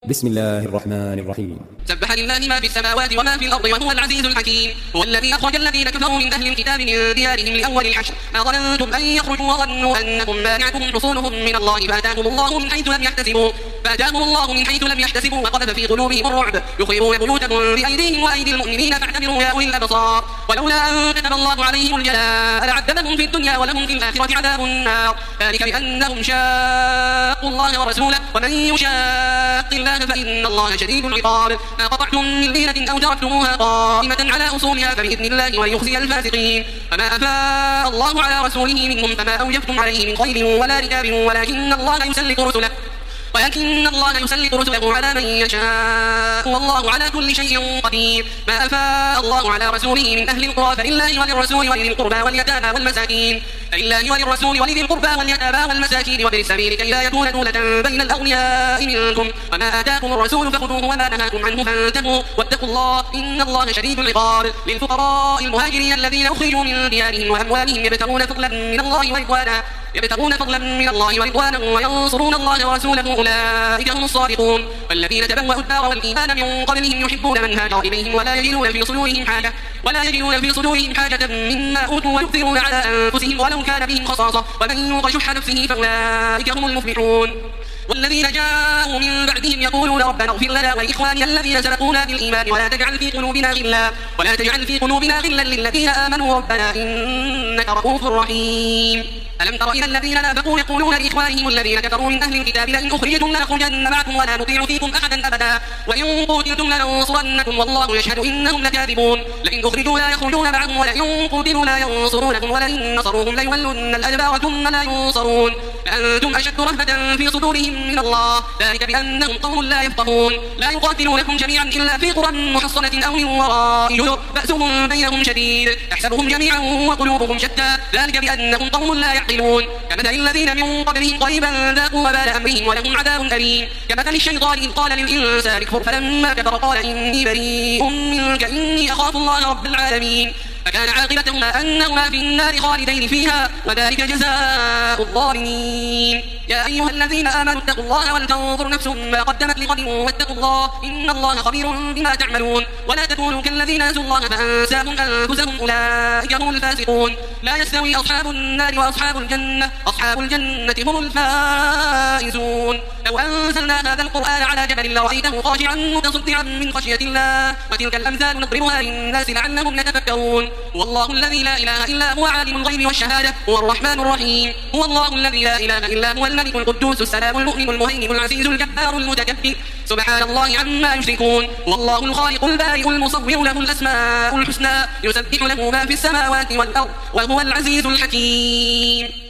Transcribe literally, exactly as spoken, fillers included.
بسم الله الرحمن الرحيم. سبح لله ما في السماوات وما في الأرض وهو العزيز الحكيم. هو الذي أخرج الذين كفروا من أهل الكتاب من ديارهم لأول الحشر ما ظننتم أن يخرجوا وظنوا أنهم مانعتهم حصولهم من الله فأتاهم الله من حيث لم يحتسبوا فأتاهم الله من حيث لم يحتسبوا وقذف في قلوبهم الرعب يخربون بيوتهم بأيديهم وأيدي المؤمنين فاعتبروا يا أولي الأبصار. ولولا أن كتب الله عليهم الجلاء لعذبهم في الدنيا ولهم في الآخرة عذاب النار ذلك بأنهم شاقوا الله ورسوله ومن يشاق الله فإن الله شديد العقاب. ما قطعتم من لينة أو تركتموها قائمة على أصولها فبإذن الله وليخزي الفاسقين. فما أفاء الله على رسوله منهم فما أوجفتم عليه من خيل ولا ركاب ولكن الله يسلط رسله ولكن الله يسلط رسله على من يشاء والله على كل شيء قدير. ما أفاء الله على رسوله من أهل القرى فلله وللرسول ولذي القربى واليتامى والمساكين فلله وللرسول ولذي القربى واليتامى والمساكين وابن السبيل كي لا يكون دولة بين الأغنياء منكم وما آتاكم الرسول فخذوه وما نهاكم عنه فانتهوا واتقوا الله إن الله شديد العقاب. للفقراء المهاجرين الذين أخرجوا من ديارهم وأموالهم يبتغون فضلا من الله ورضوانا يبتغون فضلا من الله ورضوانا وينصرون الله ورسوله أولئك هم الصادقون. والذين تبوأوا الدار والإيمان من قبلهم يحبون من هاجر إليهم ولا يجدون في صدورهم حاجة ولا يجدون في صدورهم حاجة مما أوتوا ويؤثرون على أنفسهم ولو كان بهم خصاصة ومن يوق شح نفسه فأولئك هم المفلحون. والذين جاءوا من بعدهم يقولون ربنا اغفر لنا ولإخواننا الذين سبقونا بالإيمان ولا تجعل في قلوبنا غلا ولا تجعل في قلوبنا غلا للذين آمنوا ربنا إنك رؤوف رحيم. ألم تر إلى الذين نافقوا يقولون لإخوانهم الذين كفروا من أهل الكتاب لئن أخرجتم لنخرجن معكم ولا نطيع فيكم أحدا أبدا وإن قتلتم لننصرنكم والله يشهد إنهم لكاذبون. لئن أخرجوا لا يخرجون معهم ولئن قتلوا لا ينصرونكم ولئن نصروهم ليولن الأدبار ثم لا ينصرون فأنتم أشد رهبة في صدورهم من الله ذلك بأنهم قوم لا يفقهون. لا يقاتلونكم جميعا إلا في قرى محصنة أو من وراء جدر بأسهم بينهم شديد تحسبهم جميعا وقلوبهم شتى ذلك بأنهم قوم لا يعقلون. كمثل الذين من قبلهم قريبا ذاقوا وبال أمرهم ولهم عذاب أليم. كمثل الشيطان إذ قال للإنسان اكفر فلما كفر قال إني بريء منك إني أخاف الله رب العالمين فكان عاقبتهما أنهما في النار خالدين فيها وذلك جزاء الظالمين. يا أيها الذين آمنوا اتقوا الله ولتنظر نفس ما قدمت لغد واتقوا الله إن الله خبير بما تعملون. ولا تكونوا كالذين نسوا الله فأنساهم أنفسهم أولئك هم الفاسقون. لا يستوي أصحاب النار وأصحاب الجنة أصحاب الجنة هم الفائزون. لو أنزلنا هذا القرآن على جبل لرأيته خاشعا متصدعا من خشية الله وتلك الأمثال نضربها للناس لعلهم يتفكرون. هو الله الذي لا إله إلا هو عالم الغيب والشهادة هو الرحمن الرحيم. هو الله الذي لا إله إلا هو الملك القدوس السلام المؤمن المهيمن العزيز الجبار المتكبر سبحان الله عما يشركون. والله الخالق البارئ المصور له الأسماء الحسنى يسبح له ما في السماوات والأرض وهو العزيز الحكيم.